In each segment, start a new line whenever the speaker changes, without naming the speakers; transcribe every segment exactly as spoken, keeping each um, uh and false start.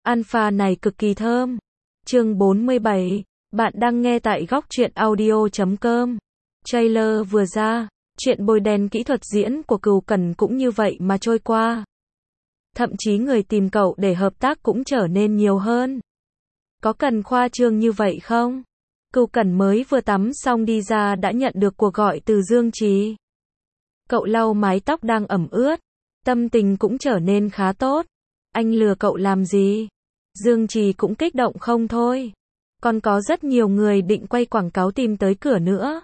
Alpha này cực kỳ thơm. Chương bốn mươi bảy. Bạn đang nghe tại góc truyện audio chấm com. Trailer vừa ra, chuyện bôi đen kỹ thuật diễn của Cừu Cẩn cũng như vậy mà trôi qua. Thậm chí người tìm cậu để hợp tác cũng trở nên nhiều hơn. Có cần khoa trương như vậy không? Cừu Cẩn mới vừa tắm xong đi ra đã nhận được cuộc gọi từ Dương Trì. Cậu lau mái tóc đang ẩm ướt, tâm tình cũng trở nên khá tốt. Anh lừa cậu làm gì? Dương Trì cũng kích động không thôi. Còn có rất nhiều người định quay quảng cáo tìm tới cửa nữa.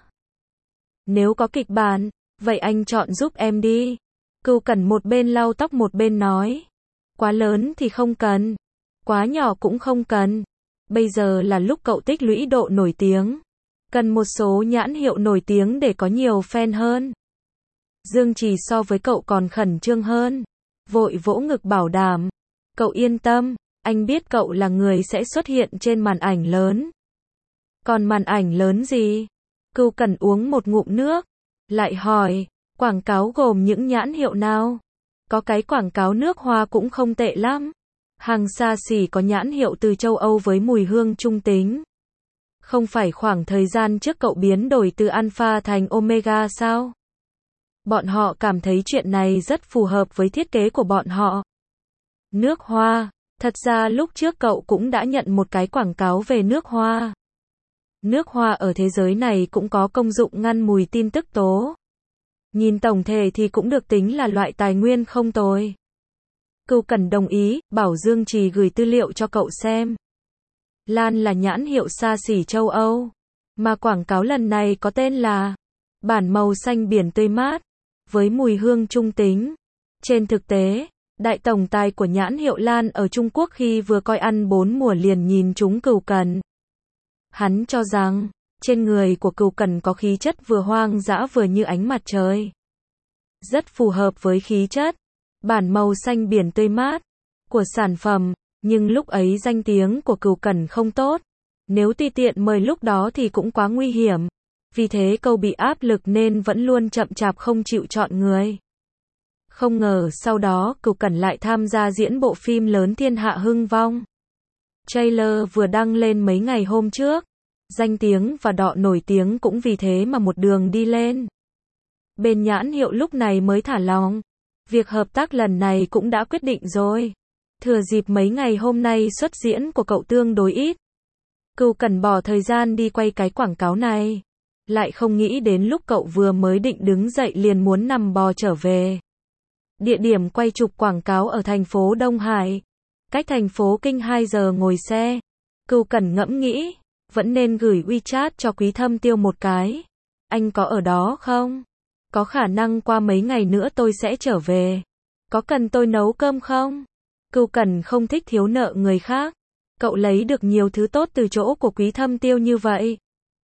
Nếu có kịch bản, vậy anh chọn giúp em đi. Cừu Cẩn một bên lau tóc một bên nói. Quá lớn thì không cần, quá nhỏ cũng không cần. Bây giờ là lúc cậu tích lũy độ nổi tiếng. Cần một số nhãn hiệu nổi tiếng để có nhiều fan hơn. Dương Trì so với cậu còn khẩn trương hơn. Vội vỗ ngực bảo đảm. Cậu yên tâm, anh biết cậu là người sẽ xuất hiện trên màn ảnh lớn. Còn màn ảnh lớn gì? Cừu Cẩn uống một ngụm nước, lại hỏi, quảng cáo gồm những nhãn hiệu nào? Có cái quảng cáo nước hoa cũng không tệ lắm. Hàng xa xỉ có nhãn hiệu từ châu Âu với mùi hương trung tính. Không phải khoảng thời gian trước cậu biến đổi từ Alpha thành Omega sao? Bọn họ cảm thấy chuyện này rất phù hợp với thiết kế của bọn họ. Nước hoa, thật ra lúc trước cậu cũng đã nhận một cái quảng cáo về nước hoa. Nước hoa ở thế giới này cũng có công dụng ngăn mùi tin tức tố. Nhìn tổng thể thì cũng được tính là loại tài nguyên không tồi. Cừu Cẩn đồng ý, bảo Dương Trì gửi tư liệu cho cậu xem. Lan là nhãn hiệu xa xỉ châu Âu, mà quảng cáo lần này có tên là bản màu xanh biển tươi mát, với mùi hương trung tính. Trên thực tế, đại tổng tài của nhãn hiệu Lan ở Trung Quốc khi vừa coi ăn bốn mùa liền nhìn trúng Cừu Cẩn. Hắn cho rằng, trên người của Cừu Cẩn có khí chất vừa hoang dã vừa như ánh mặt trời. Rất phù hợp với khí chất, bản màu xanh biển tươi mát, của sản phẩm, nhưng lúc ấy danh tiếng của Cừu Cẩn không tốt. Nếu tùy tiện mời lúc đó thì cũng quá nguy hiểm. Vì thế cậu bị áp lực nên vẫn luôn chậm chạp không chịu chọn người. Không ngờ sau đó Cừu Cẩn lại tham gia diễn bộ phim lớn Thiên Hạ Hưng Vong. Trailer vừa đăng lên mấy ngày hôm trước. Danh tiếng và độ nổi tiếng cũng vì thế mà một đường đi lên. Bên nhãn hiệu lúc này mới thả lỏng. Việc hợp tác lần này cũng đã quyết định rồi. Thừa dịp mấy ngày hôm nay xuất diễn của cậu tương đối ít. Cừu Cẩn bỏ thời gian đi quay cái quảng cáo này. Lại không nghĩ đến lúc cậu vừa mới định đứng dậy liền muốn nằm bò trở về. Địa điểm quay chụp quảng cáo ở thành phố Đông Hải. Cách thành phố Kinh hai giờ ngồi xe. Cừu Cẩn ngẫm nghĩ, vẫn nên gửi WeChat cho Quý Thâm Tiêu một cái. Anh có ở đó không? Có khả năng qua mấy ngày nữa tôi sẽ trở về. Có cần tôi nấu cơm không? Cừu Cẩn không thích thiếu nợ người khác. Cậu lấy được nhiều thứ tốt từ chỗ của Quý Thâm Tiêu như vậy.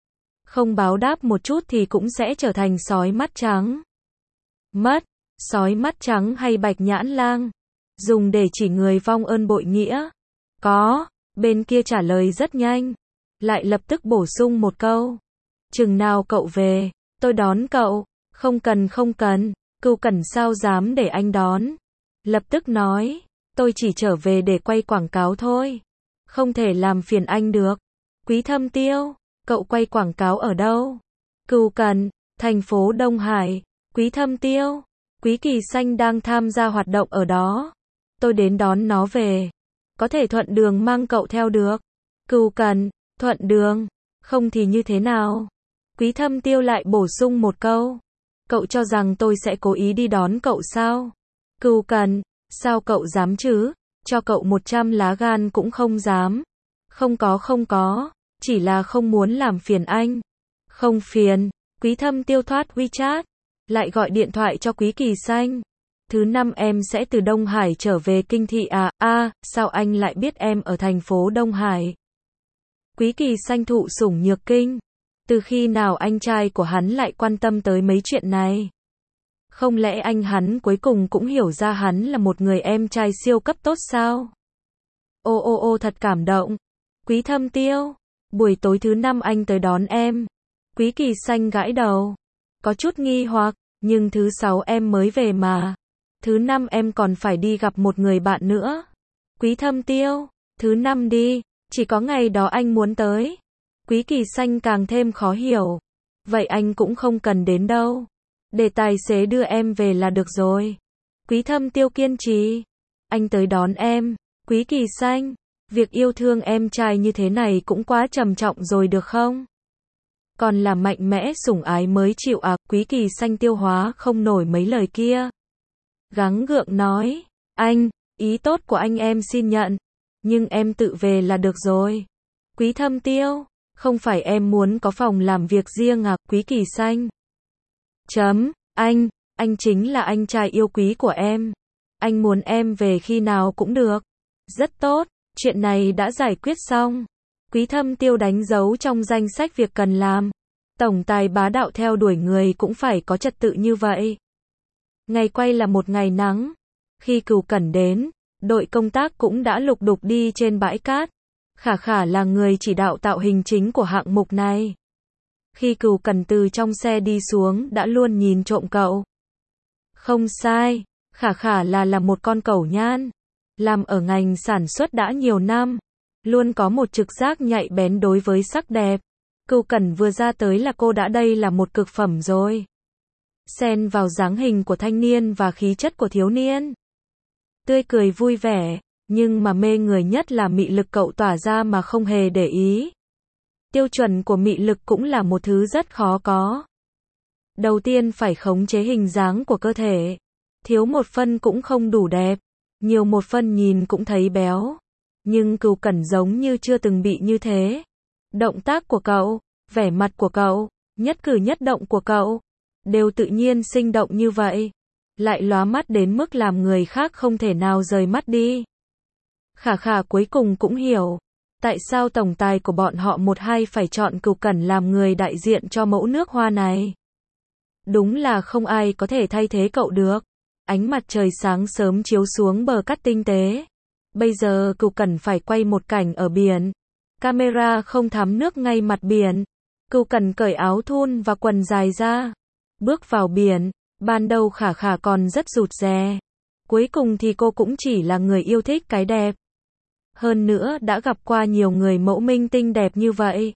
Không báo đáp một chút thì cũng sẽ trở thành sói mắt trắng. Mất, sói mắt trắng hay bạch nhãn lang? Dùng để chỉ người vong ơn bội nghĩa. Có, bên kia trả lời rất nhanh. Lại lập tức bổ sung một câu. Chừng nào cậu về, tôi đón cậu. Không cần không cần, Cừu Cẩn sao dám để anh đón. Lập tức nói, tôi chỉ trở về để quay quảng cáo thôi. Không thể làm phiền anh được. Quý Thâm Tiêu, cậu quay quảng cáo ở đâu? Cừu Cẩn, thành phố Đông Hải. Quý Thâm Tiêu, Quý Kỳ Xanh đang tham gia hoạt động ở đó. Tôi đến đón nó về. Có thể thuận đường mang cậu theo được. Cừu Cẩn, thuận đường, không thì như thế nào? Quý Thâm Tiêu lại bổ sung một câu. Cậu cho rằng tôi sẽ cố ý đi đón cậu sao? Cừu Cẩn, sao cậu dám chứ? Cho cậu một trăm lá gan cũng không dám. Không có không có, chỉ là không muốn làm phiền anh. Không phiền, Quý Thâm Tiêu thoát WeChat, lại gọi điện thoại cho Quý Kỳ Xanh. Thứ năm em sẽ từ Đông Hải trở về Kinh thị à? A, à, sao anh lại biết em ở thành phố Đông Hải? Quý Kỳ Xanh thụ sủng nhược kinh. Từ khi nào anh trai của hắn lại quan tâm tới mấy chuyện này? Không lẽ anh hắn cuối cùng cũng hiểu ra hắn là một người em trai siêu cấp tốt sao? Ô ô ô thật cảm động. Quý Thâm Tiêu, buổi tối thứ năm anh tới đón em. Quý Kỳ Xanh gãi đầu. Có chút nghi hoặc, nhưng thứ sáu em mới về mà. Thứ năm em còn phải đi gặp một người bạn nữa. Quý Thâm Tiêu, Thứ năm đi, chỉ có ngày đó anh muốn tới. Quý Kỳ Xanh càng thêm khó hiểu. Vậy anh cũng không cần đến đâu. Để tài xế đưa em về là được rồi. Quý Thâm Tiêu kiên trì. Anh tới đón em. Quý Kỳ Xanh, việc yêu thương em trai như thế này cũng quá trầm trọng rồi được không? Còn là mạnh mẽ sủng ái mới chịu à? Quý Kỳ Xanh tiêu hóa không nổi mấy lời kia. Gắng gượng nói, anh, ý tốt của anh em xin nhận. Nhưng em tự về là được rồi. Quý Thâm Tiêu, không phải em muốn có phòng làm việc riêng à? Quý Kỳ Xanh. Chấm, anh, anh chính là anh trai yêu quý của em. Anh muốn em về khi nào cũng được. Rất tốt, chuyện này đã giải quyết xong. Quý Thâm Tiêu đánh dấu trong danh sách việc cần làm. Tổng tài bá đạo theo đuổi người cũng phải có trật tự như vậy. Ngày quay là một ngày nắng. Khi Cửu Cẩn đến, đội công tác cũng đã lục đục đi trên bãi cát. Khả Khả là người chỉ đạo tạo hình chính của hạng mục này. Khi Cửu Cẩn từ trong xe đi xuống đã luôn nhìn trộm cậu. Không sai, Khả Khả là là một con cẩu nhan. Làm ở ngành sản xuất đã nhiều năm. Luôn có một trực giác nhạy bén đối với sắc đẹp. Cửu Cẩn vừa ra tới là cô đã đây là một cực phẩm rồi. Xen vào dáng hình của thanh niên và khí chất của thiếu niên. Tươi cười vui vẻ, nhưng mà mê người nhất là mị lực cậu tỏa ra mà không hề để ý. Tiêu chuẩn của mị lực cũng là một thứ rất khó có. Đầu tiên phải khống chế hình dáng của cơ thể. Thiếu một phân cũng không đủ đẹp. Nhiều một phân nhìn cũng thấy béo. Nhưng Cửu Cẩn giống như chưa từng bị như thế. Động tác của cậu, vẻ mặt của cậu, nhất cử nhất động của cậu, đều tự nhiên sinh động như vậy. Lại lóa mắt đến mức làm người khác không thể nào rời mắt đi. Khả Khả cuối cùng cũng hiểu. Tại sao tổng tài của bọn họ một hai phải chọn Cửu Cẩn làm người đại diện cho mẫu nước hoa này. Đúng là không ai có thể thay thế cậu được. Ánh mặt trời sáng sớm chiếu xuống bờ cát tinh tế. Bây giờ Cửu Cẩn phải quay một cảnh ở biển. Camera không thắm nước ngay mặt biển. Cửu Cẩn cởi áo thun và quần dài ra. Bước vào biển. Ban đầu Khả Khả còn rất rụt rè. Cuối cùng thì cô cũng chỉ là người yêu thích cái đẹp. Hơn nữa đã gặp qua nhiều người mẫu minh tinh đẹp như vậy.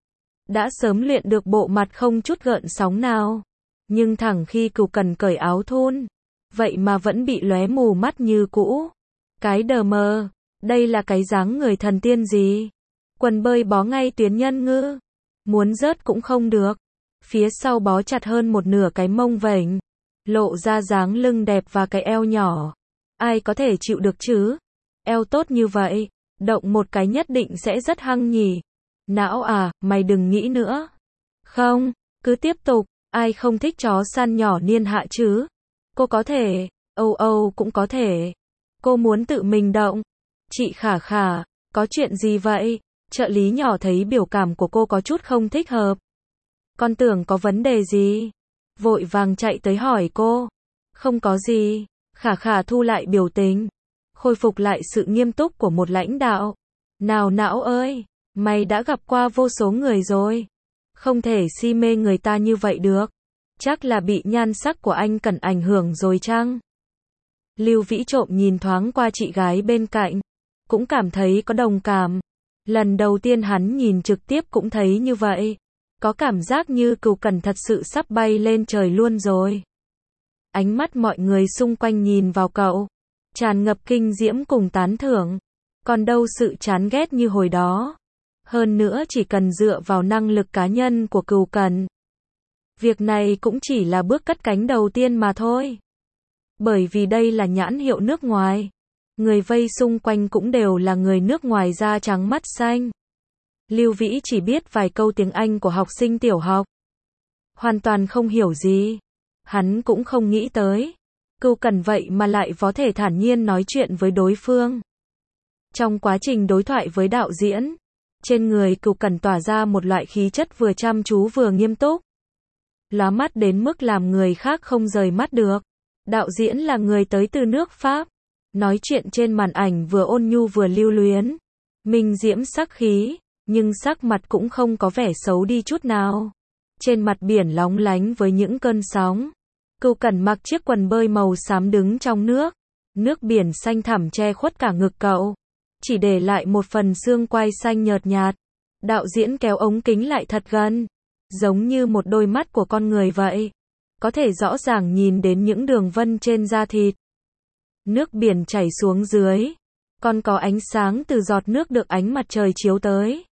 Đã sớm luyện được bộ mặt không chút gợn sóng nào. Nhưng thẳng khi Cửu Cẩn cởi áo thun, vậy mà vẫn bị lóe mù mắt như cũ. Cái đờ mờ, đây là cái dáng người thần tiên gì? Quần bơi bó ngay tuyến nhân ngư. Muốn rớt cũng không được. Phía sau bó chặt hơn một nửa cái mông vểnh. Lộ ra dáng lưng đẹp và cái eo nhỏ. Ai có thể chịu được chứ? Eo tốt như vậy, động một cái nhất định sẽ rất hăng nhỉ. Não à, mày đừng nghĩ nữa. Không, cứ tiếp tục, ai không thích chó săn nhỏ niên hạ chứ? Cô có thể, Âu Âu cũng có thể. Cô muốn tự mình động. Chị Khả Khả, có chuyện gì vậy? Trợ lý nhỏ thấy biểu cảm của cô có chút không thích hợp. Con tưởng có vấn đề gì? Vội vàng chạy tới hỏi cô. Không có gì. Khả Khả thu lại biểu tình. Khôi phục lại sự nghiêm túc của một lãnh đạo. Nào não ơi, mày đã gặp qua vô số người rồi. Không thể si mê người ta như vậy được. Chắc là bị nhan sắc của anh Cẩn ảnh hưởng rồi chăng? Lưu Vĩ trộm nhìn thoáng qua chị gái bên cạnh. Cũng cảm thấy có đồng cảm. Lần đầu tiên hắn nhìn trực tiếp cũng thấy như vậy. Có cảm giác như Cửu Cẩn thật sự sắp bay lên trời luôn rồi. Ánh mắt mọi người xung quanh nhìn vào cậu. Tràn ngập kinh diễm cùng tán thưởng. Còn đâu sự chán ghét như hồi đó. Hơn nữa chỉ cần dựa vào năng lực cá nhân của Cửu Cẩn. Việc này cũng chỉ là bước cất cánh đầu tiên mà thôi. Bởi vì đây là nhãn hiệu nước ngoài. Người vây xung quanh cũng đều là người nước ngoài da trắng mắt xanh. Lưu Vĩ chỉ biết vài câu tiếng Anh của học sinh tiểu học. Hoàn toàn không hiểu gì. Hắn cũng không nghĩ tới. Cửu Cẩn vậy mà lại có thể thản nhiên nói chuyện với đối phương. Trong quá trình đối thoại với đạo diễn, trên người Cửu Cẩn tỏa ra một loại khí chất vừa chăm chú vừa nghiêm túc. Lóa mắt đến mức làm người khác không rời mắt được. Đạo diễn là người tới từ nước Pháp. Nói chuyện trên màn ảnh vừa ôn nhu vừa lưu luyến. Minh diễm sắc khí, nhưng sắc mặt cũng không có vẻ xấu đi chút nào. Trên mặt biển lóng lánh với những cơn sóng. Cửu Cẩn mặc chiếc quần bơi màu xám đứng trong nước. Nước biển xanh thẳm che khuất cả ngực cậu. chỉ để lại một phần xương quai xanh nhợt nhạt. Đạo diễn kéo ống kính lại thật gần, giống như một đôi mắt của con người vậy. Có thể rõ ràng nhìn đến những đường vân trên da thịt. Nước biển chảy xuống dưới, còn có ánh sáng từ giọt nước được ánh mặt trời chiếu tới.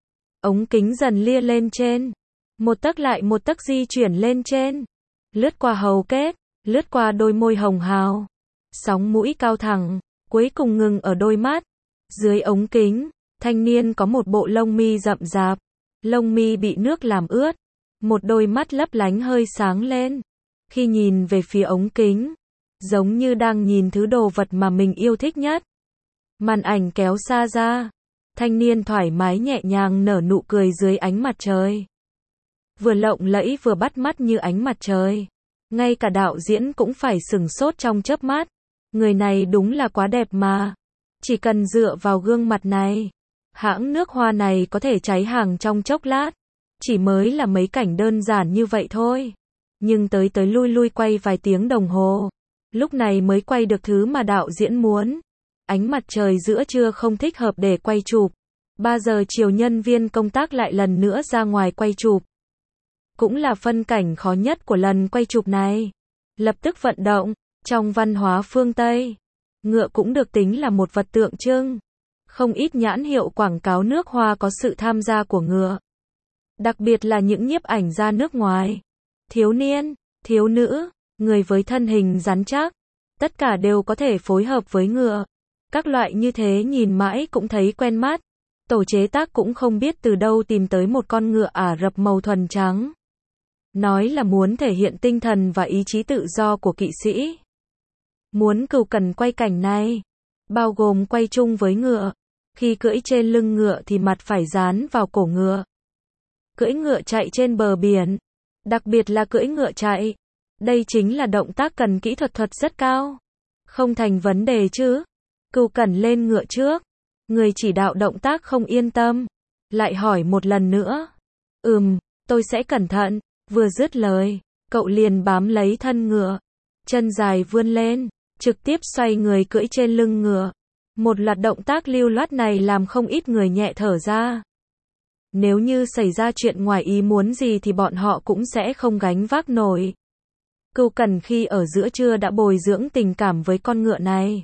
Ống kính dần lia lên trên, một tấc lại một tấc di chuyển lên trên, lướt qua hầu kết, lướt qua đôi môi hồng hào, sóng mũi cao thẳng, cuối cùng ngừng ở đôi mắt. Dưới ống kính, thanh niên có một bộ lông mi rậm rạp, lông mi bị nước làm ướt, một đôi mắt lấp lánh hơi sáng lên. Khi nhìn về phía ống kính, giống như đang nhìn thứ đồ vật mà mình yêu thích nhất. Màn ảnh kéo xa ra, thanh niên thoải mái nhẹ nhàng nở nụ cười dưới ánh mặt trời. Vừa lộng lẫy vừa bắt mắt như ánh mặt trời. Ngay cả đạo diễn cũng phải sửng sốt trong chớp mắt. Người này đúng là quá đẹp mà. Chỉ cần dựa vào gương mặt này, hãng nước hoa này có thể cháy hàng trong chốc lát. Chỉ mới là mấy cảnh đơn giản như vậy thôi. Nhưng tới tới lui lui quay vài tiếng đồng hồ. Lúc này mới quay được thứ mà đạo diễn muốn. Ánh mặt trời giữa trưa không thích hợp để quay chụp. ba giờ chiều nhân viên công tác lại lần nữa ra ngoài quay chụp. Cũng là phân cảnh khó nhất của lần quay chụp này. Lập tức vận động. Trong văn hóa phương Tây, ngựa cũng được tính là một vật tượng trưng. Không ít nhãn hiệu quảng cáo nước hoa có sự tham gia của ngựa. Đặc biệt là những nhiếp ảnh gia nước ngoài. Thiếu niên, thiếu nữ, người với thân hình rắn chắc, tất cả đều có thể phối hợp với ngựa. Các loại như thế nhìn mãi cũng thấy quen mắt. Tổ chế tác cũng không biết từ đâu tìm tới một con ngựa Ả Rập màu thuần trắng. Nói là muốn thể hiện tinh thần và ý chí tự do của kỵ sĩ. Muốn Cửu Cẩn quay cảnh này, bao gồm quay chung với ngựa. Khi cưỡi trên lưng ngựa thì mặt phải dán vào cổ ngựa. Cưỡi ngựa chạy trên bờ biển, đặc biệt là cưỡi ngựa chạy. Đây chính là động tác cần kỹ thuật thuật rất cao. Không thành vấn đề chứ. Cửu Cẩn lên ngựa trước. Người chỉ đạo động tác không yên tâm. Lại hỏi một lần nữa. Ừm, tôi sẽ cẩn thận. Vừa dứt lời, cậu liền bám lấy thân ngựa. Chân dài vươn lên, trực tiếp xoay người cưỡi trên lưng ngựa. Một loạt động tác lưu loát này làm không ít người nhẹ thở ra. Nếu như xảy ra chuyện ngoài ý muốn gì thì bọn họ cũng sẽ không gánh vác nổi. Cửu Cẩn khi ở giữa trưa đã bồi dưỡng tình cảm với con ngựa này.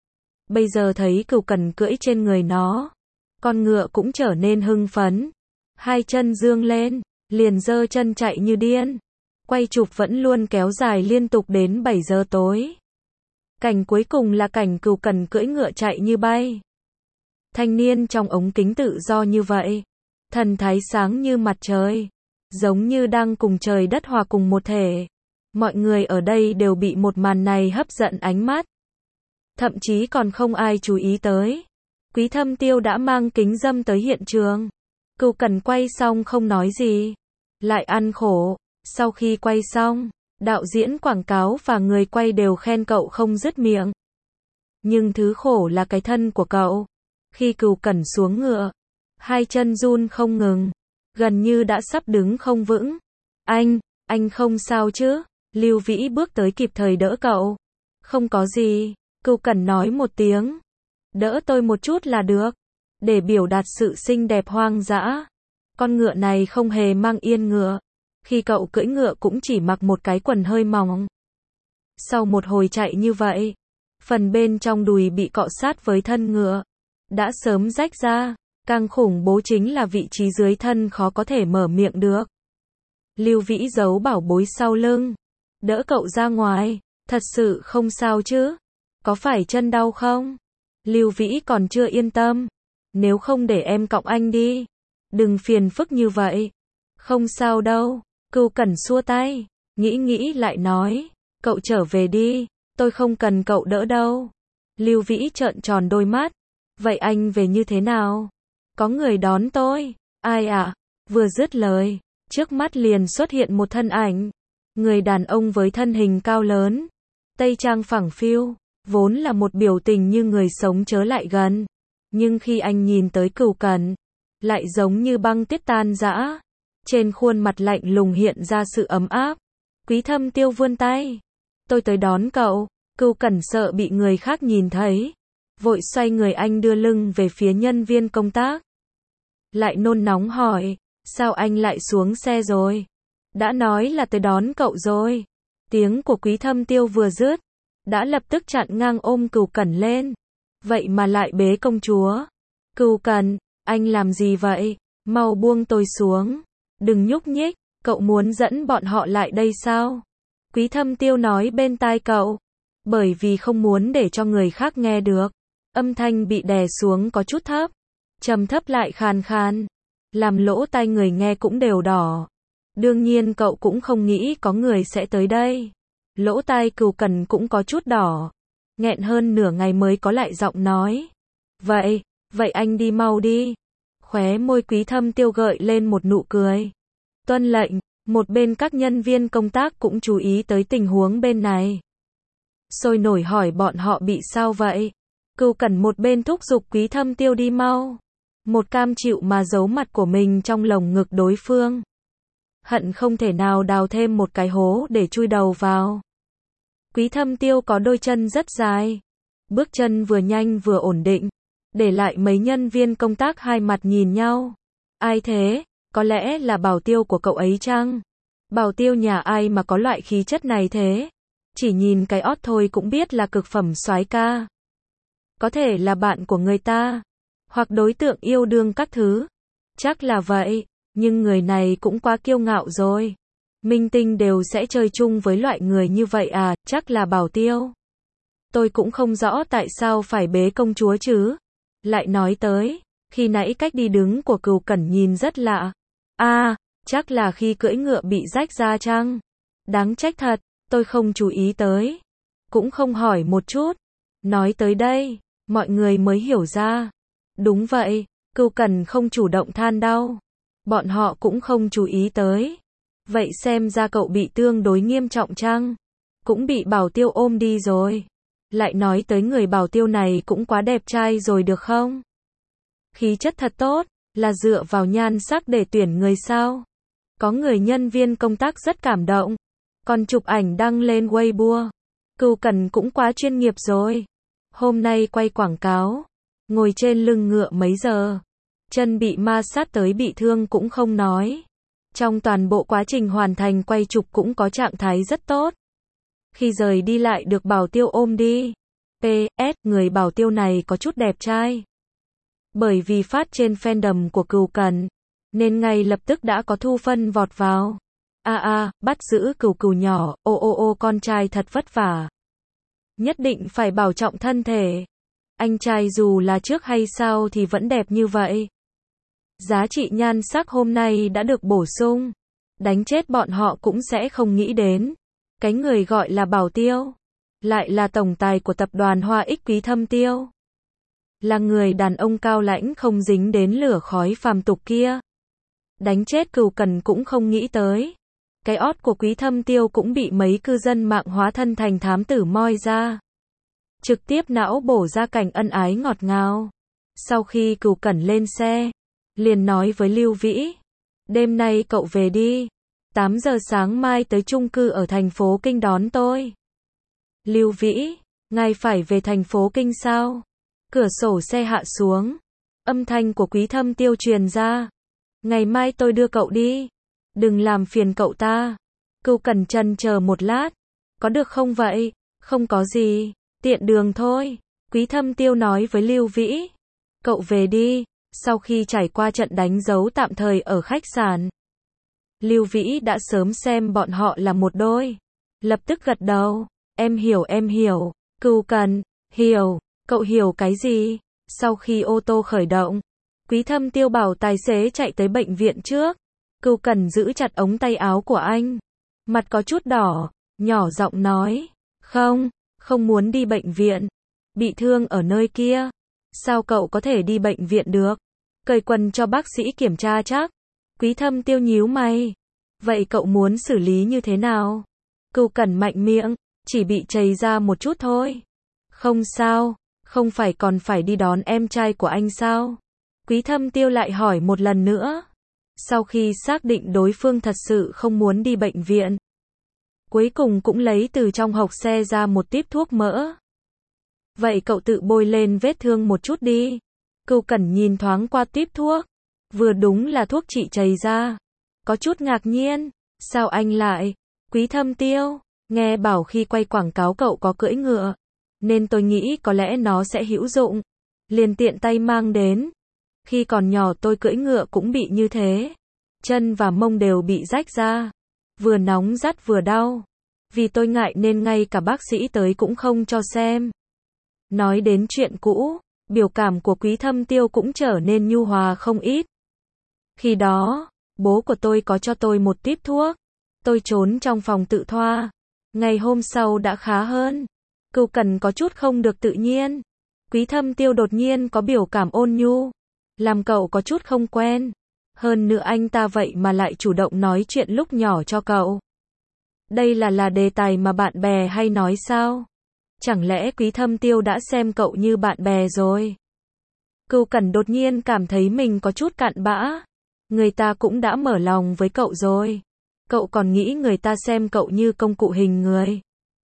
Bây giờ thấy Cửu Cẩn cưỡi trên người nó, con ngựa cũng trở nên hưng phấn. Hai chân dương lên, liền giơ chân chạy như điên. Quay chụp vẫn luôn kéo dài liên tục đến bảy giờ tối. Cảnh cuối cùng là cảnh Cửu Cẩn cưỡi ngựa chạy như bay. Thanh niên trong ống kính tự do như vậy. Thần thái sáng như mặt trời. Giống như đang cùng trời đất hòa cùng một thể. Mọi người ở đây đều bị một màn này hấp dẫn ánh mắt. Thậm chí còn không ai chú ý tới. Quý Thâm Tiêu đã mang kính râm tới hiện trường. Cửu Cẩn quay xong không nói gì. Lại ăn khổ. Sau khi quay xong, đạo diễn quảng cáo và người quay đều khen cậu không dứt miệng. Nhưng thứ khổ là cái thân của cậu. Khi Cửu Cẩn xuống ngựa, hai chân run không ngừng. Gần như đã sắp đứng không vững. Anh, anh không sao chứ? Lưu Vĩ bước tới kịp thời đỡ cậu. Không có gì, Cửu Cẩn nói một tiếng. Đỡ tôi một chút là được. Để biểu đạt sự xinh đẹp hoang dã. Con ngựa này không hề mang yên ngựa. Khi cậu cưỡi ngựa cũng chỉ mặc một cái quần hơi mỏng. Sau một hồi chạy như vậy, phần bên trong đùi bị cọ sát với thân ngựa. Đã sớm rách ra. Càng khủng bố chính là vị trí dưới thân khó có thể mở miệng được. Lưu Vĩ giấu bảo bối sau lưng. Đỡ cậu ra ngoài. Thật sự không sao chứ? Có phải chân đau không? Lưu Vĩ còn chưa yên tâm. Nếu không để em cõng anh đi. Đừng phiền phức như vậy. Không sao đâu. Cửu Cẩn xua tay. Nghĩ nghĩ lại nói. Cậu trở về đi. Tôi không cần cậu đỡ đâu. Lưu Vĩ trợn tròn đôi mắt. Vậy anh về như thế nào? Có người đón tôi. Ai ạ? À? Vừa dứt lời, trước mắt liền xuất hiện một thân ảnh. Người đàn ông với thân hình cao lớn. Tây trang phẳng phiu. Vốn là một biểu tình như người sống chớ lại gần. Nhưng khi anh nhìn tới Cửu Cẩn, lại giống như băng tuyết tan rã. Trên khuôn mặt lạnh lùng hiện ra sự ấm áp. Quý Thâm Tiêu vươn tay. Tôi tới đón cậu. Cửu Cẩn sợ bị người khác nhìn thấy. Vội xoay người anh đưa lưng về phía nhân viên công tác. Lại nôn nóng hỏi, sao anh lại xuống xe rồi? Đã nói là tới đón cậu rồi. Tiếng của Quý Thâm Tiêu vừa dứt, đã lập tức chặn ngang ôm Cửu Cẩn lên. Vậy mà lại bế công chúa. Cửu Cẩn, anh làm gì vậy? Mau buông tôi xuống. Đừng nhúc nhích, cậu muốn dẫn bọn họ lại đây sao? Quý Thâm Tiêu nói bên tai cậu. Bởi vì không muốn để cho người khác nghe được. Âm thanh bị đè xuống có chút thấp. Trầm thấp lại khàn khàn. Làm lỗ tai người nghe cũng đều đỏ. Đương nhiên cậu cũng không nghĩ có người sẽ tới đây. Lỗ tai Cửu Cẩn cũng có chút đỏ. Nghẹn hơn nửa ngày mới có lại giọng nói. Vậy, vậy anh đi mau đi. Khóe môi Quý Thâm Tiêu gợi lên một nụ cười. Tuân lệnh, một bên các nhân viên công tác cũng chú ý tới tình huống bên này. Sôi nổi hỏi bọn họ bị sao vậy. Cửu Cẩn một bên thúc giục Quý Thâm Tiêu đi mau. Một cam chịu mà giấu mặt của mình trong lồng ngực đối phương. Hận không thể nào đào thêm một cái hố để chui đầu vào. Quý Thâm Tiêu có đôi chân rất dài. Bước chân vừa nhanh vừa ổn định. Để lại mấy nhân viên công tác hai mặt nhìn nhau. Ai thế? Có lẽ là bảo tiêu của cậu ấy chăng? Bảo tiêu nhà ai mà có loại khí chất này thế? Chỉ nhìn cái ót thôi cũng biết là cực phẩm soái ca. Có thể là bạn của người ta. Hoặc đối tượng yêu đương các thứ. Chắc là vậy. Nhưng người này cũng quá kiêu ngạo rồi. Minh tinh đều sẽ chơi chung với loại người như vậy à, chắc là bảo tiêu. Tôi cũng không rõ tại sao phải bế công chúa chứ. Lại nói tới, khi nãy cách đi đứng của Cửu Cẩn nhìn rất lạ. À, chắc là khi cưỡi ngựa bị rách ra chăng? Đáng trách thật, tôi không chú ý tới. Cũng không hỏi một chút. Nói tới đây, mọi người mới hiểu ra. Đúng vậy, Cửu Cẩn không chủ động than đau. Bọn họ cũng không chú ý tới. Vậy xem ra cậu bị tương đối nghiêm trọng chăng? Cũng bị bảo tiêu ôm đi rồi. Lại nói tới người bảo tiêu này cũng quá đẹp trai rồi được không? Khí chất thật tốt, là dựa vào nhan sắc để tuyển người sao? Có người nhân viên công tác rất cảm động. Còn chụp ảnh đăng lên Weibo. Cửu Cẩn cũng quá chuyên nghiệp rồi. Hôm nay quay quảng cáo. Ngồi trên lưng ngựa mấy giờ. Chân bị ma sát tới bị thương cũng không nói. Trong toàn bộ quá trình hoàn thành quay chụp cũng có trạng thái rất tốt. Khi rời đi lại được bảo tiêu ôm đi. pê ét, người bảo tiêu này có chút đẹp trai. Bởi vì phát trên fandom của Cửu Cẩn, nên ngay lập tức đã có thu phân vọt vào. A a, bắt giữ Cửu Cửu nhỏ, ô ô ô con trai thật vất vả. Nhất định phải bảo trọng thân thể. Anh trai dù là trước hay sau thì vẫn đẹp như vậy. Giá trị nhan sắc hôm nay đã được bổ sung. Đánh chết bọn họ cũng sẽ không nghĩ đến. Cái người gọi là bảo tiêu. Lại là tổng tài của tập đoàn Hoa Ích Quý Thâm Tiêu. Là người đàn ông cao lãnh không dính đến lửa khói phàm tục kia. Đánh chết Cửu Cẩn cũng không nghĩ tới. Cái ót của Quý Thâm Tiêu cũng bị mấy cư dân mạng hóa thân thành thám tử moi ra. Trực tiếp não bổ ra cảnh ân ái ngọt ngào. Sau khi Cửu Cẩn lên xe, liền nói với Lưu Vĩ. Đêm nay cậu về đi. tám giờ sáng mai tới chung cư ở thành phố Kinh đón tôi. Lưu Vĩ, ngài phải về thành phố Kinh sao? Cửa sổ xe hạ xuống. Âm thanh của Quý Thâm Tiêu truyền ra. Ngày mai tôi đưa cậu đi. Đừng làm phiền cậu ta. Cửu Cẩn chần chờ một lát. Có được không vậy? Không có gì. Tiện đường thôi. Quý Thâm Tiêu nói với Lưu Vĩ. Cậu về đi. Sau khi trải qua trận đánh dấu tạm thời ở khách sạn, Lưu Vĩ đã sớm xem bọn họ là một đôi. Lập tức gật đầu. Em hiểu em hiểu. Cửu Cẩn, hiểu. Cậu hiểu cái gì? Sau khi ô tô khởi động, Quý Thâm Tiêu bảo tài xế chạy tới bệnh viện trước. Cửu Cẩn giữ chặt ống tay áo của anh. Mặt có chút đỏ, nhỏ giọng nói. Không, không muốn đi bệnh viện. Bị thương ở nơi kia. Sao cậu có thể đi bệnh viện được? Cởi quần cho bác sĩ kiểm tra chắc. Quý Thâm Tiêu nhíu mày. Vậy cậu muốn xử lý như thế nào? Cửu Cẩn mạnh miệng. Chỉ bị chảy ra một chút thôi. Không sao. Không phải còn phải đi đón em trai của anh sao? Quý Thâm Tiêu lại hỏi một lần nữa. Sau khi xác định đối phương thật sự không muốn đi bệnh viện, cuối cùng cũng lấy từ trong hộc xe ra một típ thuốc mỡ. Vậy cậu tự bôi lên vết thương một chút đi. Cừu Cẩn nhìn thoáng qua tuýp thuốc. Vừa đúng là thuốc trị chảy da. Có chút ngạc nhiên. Sao anh lại? Quý Thâm Tiêu, nghe bảo khi quay quảng cáo cậu có cưỡi ngựa. Nên tôi nghĩ có lẽ nó sẽ hữu dụng. Liền tiện tay mang đến. Khi còn nhỏ tôi cưỡi ngựa cũng bị như thế. Chân và mông đều bị rách ra. Vừa nóng rát vừa đau. Vì tôi ngại nên ngay cả bác sĩ tới cũng không cho xem. Nói đến chuyện cũ, biểu cảm của Quý Thâm Tiêu cũng trở nên nhu hòa không ít. Khi đó, bố của tôi có cho tôi một típ thuốc. Tôi trốn trong phòng tự thoa. Ngày hôm sau đã khá hơn. Cừu Cẩn có chút không được tự nhiên. Quý Thâm Tiêu đột nhiên có biểu cảm ôn nhu. Làm cậu có chút không quen. Hơn nữa anh ta vậy mà lại chủ động nói chuyện lúc nhỏ cho cậu. Đây là là đề tài mà bạn bè hay nói sao? Chẳng lẽ Quý Thâm Tiêu đã xem cậu như bạn bè rồi? Cừu Cẩn đột nhiên cảm thấy mình có chút cặn bã. Người ta cũng đã mở lòng với cậu rồi. Cậu còn nghĩ người ta xem cậu như công cụ hình người.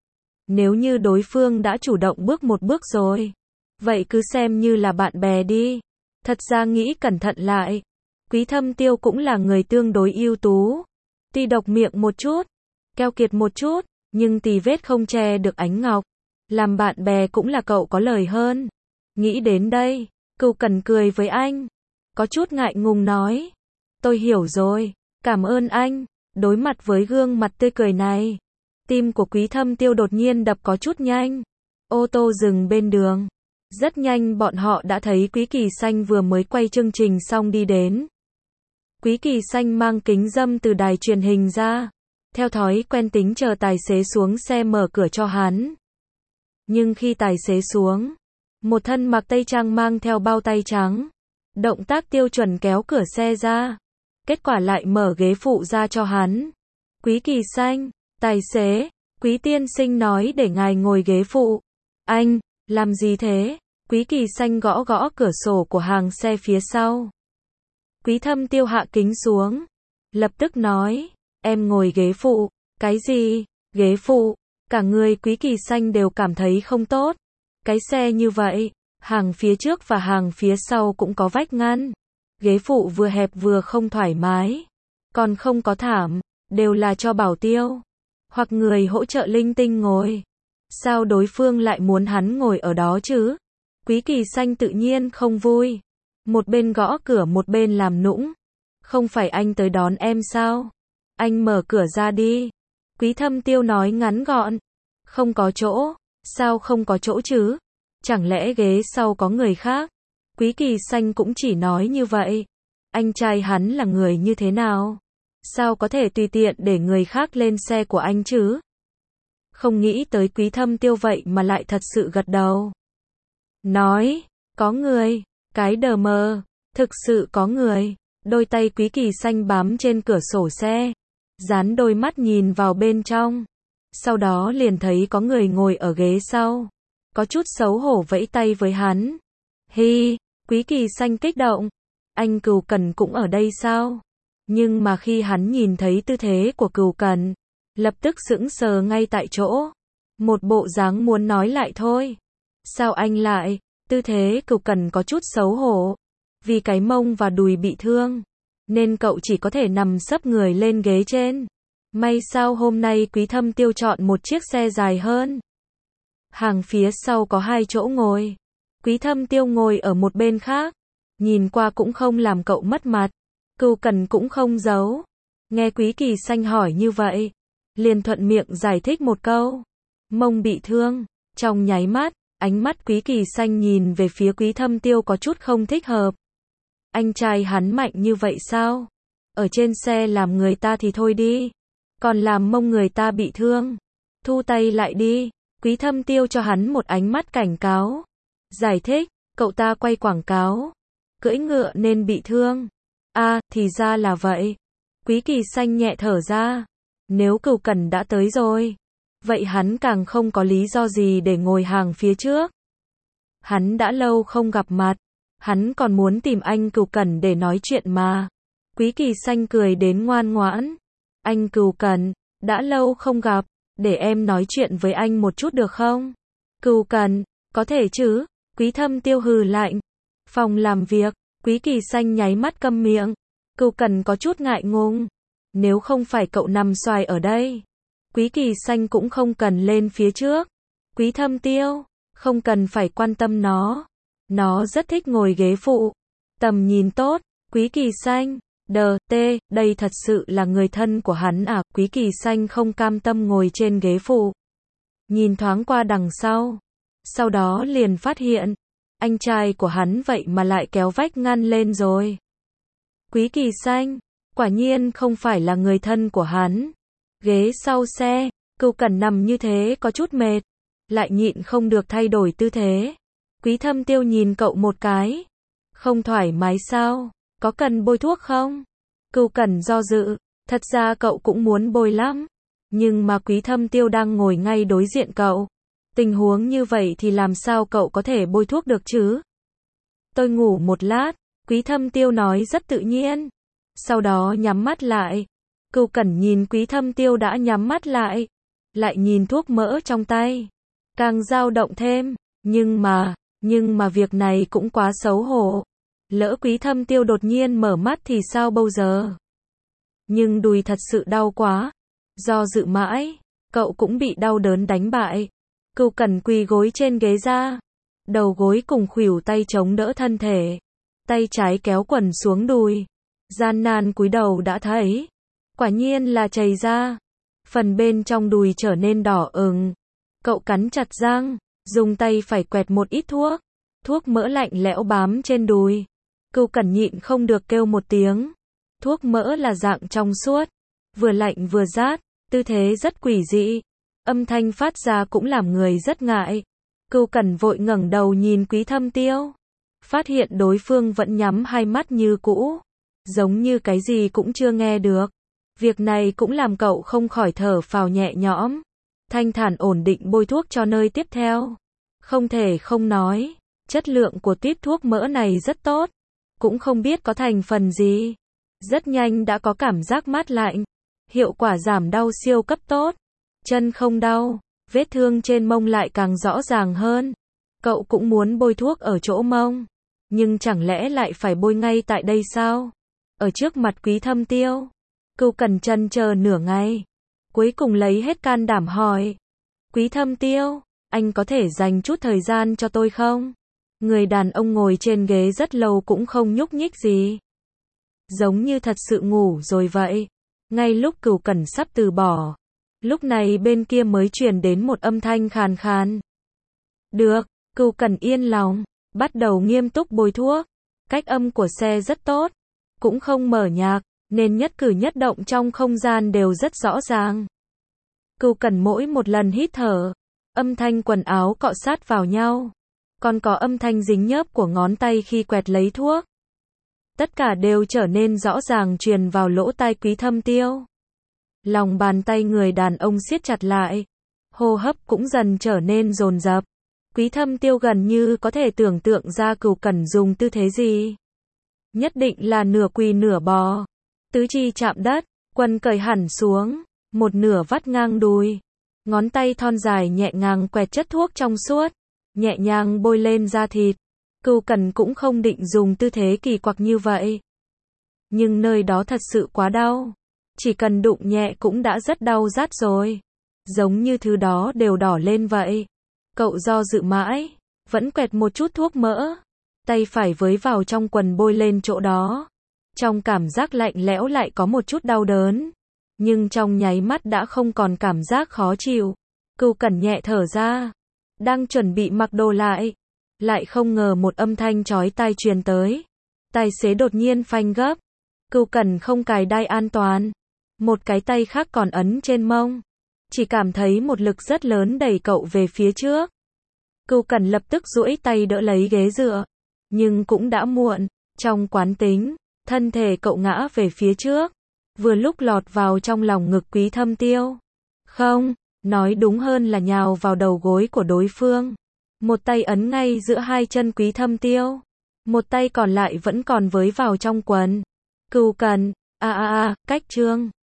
Nếu như đối phương đã chủ động bước một bước rồi, vậy cứ xem như là bạn bè đi. Thật ra nghĩ cẩn thận lại, Quý Thâm Tiêu cũng là người tương đối ưu tú. Tuy độc miệng một chút, keo kiệt một chút, nhưng tì vết không che được ánh ngọc. Làm bạn bè cũng là cậu có lời hơn. Nghĩ đến đây, Cừu Cẩn cười với anh. Có chút ngại ngùng nói. Tôi hiểu rồi, cảm ơn anh. Đối mặt với gương mặt tươi cười này, tim của Quý Thâm Tiêu đột nhiên đập có chút nhanh. Ô tô dừng bên đường. Rất nhanh bọn họ đã thấy Quý Kỳ Xanh vừa mới quay chương trình xong đi đến. Quý Kỳ Xanh mang kính râm từ đài truyền hình ra. Theo thói quen tính chờ tài xế xuống xe mở cửa cho hắn. Nhưng khi tài xế xuống, một thân mặc tây trang mang theo bao tay trắng. Động tác tiêu chuẩn kéo cửa xe ra. Kết quả lại mở ghế phụ ra cho hắn. Quý Kỳ Xanh, tài xế, Quý tiên sinh nói để ngài ngồi ghế phụ. Anh, làm gì thế? Quý Kỳ Xanh gõ gõ cửa sổ của hàng xe phía sau. Quý Thâm Tiêu hạ kính xuống. Lập tức nói, em ngồi ghế phụ. Cái gì? Ghế phụ? Cả người Quý Kỳ Xanh đều cảm thấy không tốt. Cái xe như vậy, hàng phía trước và hàng phía sau cũng có vách ngăn. Ghế phụ vừa hẹp vừa không thoải mái. Còn không có thảm, đều là cho bảo tiêu. Hoặc người hỗ trợ linh tinh ngồi. Sao đối phương lại muốn hắn ngồi ở đó chứ? Quý Kỳ Xanh tự nhiên không vui. Một bên gõ cửa một bên làm nũng. Không phải anh tới đón em sao? Anh mở cửa ra đi. Quý Thâm Tiêu nói ngắn gọn. Không có chỗ. Sao không có chỗ chứ? Chẳng lẽ ghế sau có người khác? Quý Kỳ Xanh cũng chỉ nói như vậy. Anh trai hắn là người như thế nào? Sao có thể tùy tiện để người khác lên xe của anh chứ? Không nghĩ tới Quý Thâm Tiêu vậy mà lại thật sự gật đầu. Nói, có người, cái đờ mờ, thực sự có người. Đôi tay Quý Kỳ Xanh bám trên cửa sổ xe, dán đôi mắt nhìn vào bên trong. Sau đó liền thấy có người ngồi ở ghế sau. Có chút xấu hổ vẫy tay với hắn. Hi, Quý Kỳ Xanh kích động. Anh Cừu Cẩn cũng ở đây sao? Nhưng mà khi hắn nhìn thấy tư thế của Cừu Cẩn, lập tức sững sờ ngay tại chỗ. Một bộ dáng muốn nói lại thôi. Sao anh lại? Tư thế Cừu Cẩn có chút xấu hổ. Vì cái mông và đùi bị thương, nên cậu chỉ có thể nằm sấp người lên ghế trên. May sao hôm nay Quý Thâm Tiêu chọn một chiếc xe dài hơn. Hàng phía sau có hai chỗ ngồi. Quý Thâm Tiêu ngồi ở một bên khác. Nhìn qua cũng không làm cậu mất mặt. Cừu Cẩn cũng không giấu. Nghe Quý Kỳ Xanh hỏi như vậy, liền thuận miệng giải thích một câu. Mông bị thương. Trong nháy mắt, ánh mắt Quý Kỳ Xanh nhìn về phía Quý Thâm Tiêu có chút không thích hợp. Anh trai hắn mạnh như vậy sao? Ở trên xe làm người ta thì thôi đi. Còn làm mông người ta bị thương. Thu tay lại đi. Quý Thâm Tiêu cho hắn một ánh mắt cảnh cáo. Giải thích, cậu ta quay quảng cáo. Cưỡi ngựa nên bị thương. À, thì ra là vậy. Quý Kỳ Xanh nhẹ thở ra. Nếu Cừu Cẩn đã tới rồi, vậy hắn càng không có lý do gì để ngồi hàng phía trước. Hắn đã lâu không gặp mặt. Hắn còn muốn tìm anh Cừu Cẩn để nói chuyện mà. Quý Kỳ Xanh cười đến ngoan ngoãn. Anh Cừu Cẩn, đã lâu không gặp, để em nói chuyện với anh một chút được không? Cừu Cẩn, Có thể chứ, Quý Thâm Tiêu hừ lạnh. Phòng làm việc, Quý Kỳ Xanh nháy mắt câm miệng. Cừu Cẩn có chút ngại ngùng. Nếu không phải cậu nằm xoài ở đây, Quý Kỳ Xanh cũng không cần lên phía trước. Quý Thâm Tiêu, không cần phải quan tâm nó. Nó rất thích ngồi ghế phụ. Tầm nhìn tốt, Quý Kỳ Xanh, đờ, tê, đây thật sự là người thân của hắn à, Quý Kỳ Xanh không cam tâm ngồi trên ghế phụ. Nhìn thoáng qua đằng sau. Sau đó liền phát hiện, anh trai của hắn vậy mà lại kéo vách ngăn lên rồi. Quý Kỳ Xanh, quả nhiên không phải là người thân của hắn. Ghế sau xe, Cừu Cẩn nằm như thế có chút mệt, lại nhịn không được thay đổi tư thế. Quý Thâm Tiêu nhìn cậu một cái. Không thoải mái sao? Có cần bôi thuốc không? Cừu Cẩn do dự, thật ra cậu cũng muốn bôi lắm. Nhưng mà Quý Thâm Tiêu đang ngồi ngay đối diện cậu. Tình huống như vậy thì làm sao cậu có thể bôi thuốc được chứ? Tôi ngủ một lát, Quý Thâm Tiêu nói rất tự nhiên. Sau đó nhắm mắt lại. Cừu Cẩn nhìn Quý Thâm Tiêu đã nhắm mắt lại. Lại nhìn thuốc mỡ trong tay. Càng dao động thêm. Nhưng mà, nhưng mà việc này cũng quá xấu hổ. Lỡ Quý Thâm Tiêu đột nhiên mở mắt thì sao bây giờ? Nhưng đùi thật sự đau quá. Do dự mãi, cậu cũng bị đau đớn đánh bại. Cừu Cẩn quỳ gối trên ghế ra. Đầu gối cùng khuỷu tay chống đỡ thân thể. Tay trái kéo quần xuống đùi. Gian nan cúi đầu đã thấy. Quả nhiên là chày ra. Phần bên trong đùi trở nên đỏ ửng. Cậu cắn chặt răng, dùng tay phải quẹt một ít thuốc. Thuốc mỡ lạnh lẽo bám trên đùi. Cừu Cẩn nhịn không được kêu một tiếng. Thuốc mỡ là dạng trong suốt. Vừa lạnh vừa rát, tư thế rất quỷ dị. Âm thanh phát ra cũng làm người rất ngại. Cừu Cẩn vội ngẩng đầu nhìn Quý Thâm Tiêu. Phát hiện đối phương vẫn nhắm hai mắt như cũ. Giống như cái gì cũng chưa nghe được. Việc này cũng làm cậu không khỏi thở phào nhẹ nhõm. Thanh thản ổn định bôi thuốc cho nơi tiếp theo. Không thể không nói, chất lượng của tuýp thuốc mỡ này rất tốt. Cũng không biết có thành phần gì. Rất nhanh đã có cảm giác mát lạnh. Hiệu quả giảm đau siêu cấp tốt. Chân không đau, vết thương trên mông lại càng rõ ràng hơn. Cậu cũng muốn bôi thuốc ở chỗ mông. Nhưng chẳng lẽ lại phải bôi ngay tại đây sao? Ở trước mặt Quý Thâm Tiêu. Cừu Cẩn chần chờ nửa ngày. Cuối cùng lấy hết can đảm hỏi. Quý Thâm Tiêu, anh có thể dành chút thời gian cho tôi không? Người đàn ông ngồi trên ghế rất lâu cũng không nhúc nhích gì. Giống như thật sự ngủ rồi vậy. Ngay lúc Cừu Cẩn sắp từ bỏ. Lúc này bên kia mới truyền đến một âm thanh khàn khàn. Được, Cừu Cẩn yên lòng. Bắt đầu nghiêm túc bôi thuốc. Cách âm của xe rất tốt. Cũng không mở nhạc. Nên nhất cử nhất động trong không gian đều rất rõ ràng. Cừu Cẩn mỗi một lần hít thở, âm thanh quần áo cọ sát vào nhau. Còn có âm thanh dính nhớp của ngón tay khi quẹt lấy thuốc. Tất cả đều trở nên rõ ràng truyền vào lỗ tai Quý Thâm Tiêu. Lòng bàn tay người đàn ông siết chặt lại. Hô hấp cũng dần trở nên dồn dập. Quý Thâm Tiêu gần như có thể tưởng tượng ra Cừu Cẩn dùng tư thế gì. Nhất định là nửa quỳ nửa bò. Tứ chi chạm đất, quần cởi hẳn xuống, một nửa vắt ngang đùi. Ngón tay thon dài nhẹ nhàng quẹt chất thuốc trong suốt, nhẹ nhàng bôi lên da thịt. Cừu Cẩn cũng không định dùng tư thế kỳ quặc như vậy. Nhưng nơi đó thật sự quá đau. Chỉ cần đụng nhẹ cũng đã rất đau rát rồi. Giống như thứ đó đều đỏ lên vậy. Cậu do dự mãi, vẫn quẹt một chút thuốc mỡ. Tay phải với vào trong quần bôi lên chỗ đó. Trong cảm giác lạnh lẽo lại có một chút đau đớn. Nhưng trong nháy mắt đã không còn cảm giác khó chịu. Cừu Cẩn nhẹ thở ra. Đang chuẩn bị mặc đồ lại. Lại không ngờ một âm thanh chói tai truyền tới. Tài xế đột nhiên phanh gấp. Cừu Cẩn không cài đai an toàn. Một cái tay khác còn ấn trên mông. Chỉ cảm thấy một lực rất lớn đẩy cậu về phía trước. Cừu Cẩn lập tức duỗi tay đỡ lấy ghế dựa. Nhưng cũng đã muộn. Trong quán tính, thân thể cậu ngã về phía trước. Vừa lúc lọt vào trong lòng ngực Quý Thâm Tiêu. Không, nói đúng hơn là nhào vào đầu gối của đối phương. Một tay ấn ngay giữa hai chân Quý Thâm Tiêu. Một tay còn lại vẫn còn với vào trong quần. Cừu Cẩn, a a a, cách trương.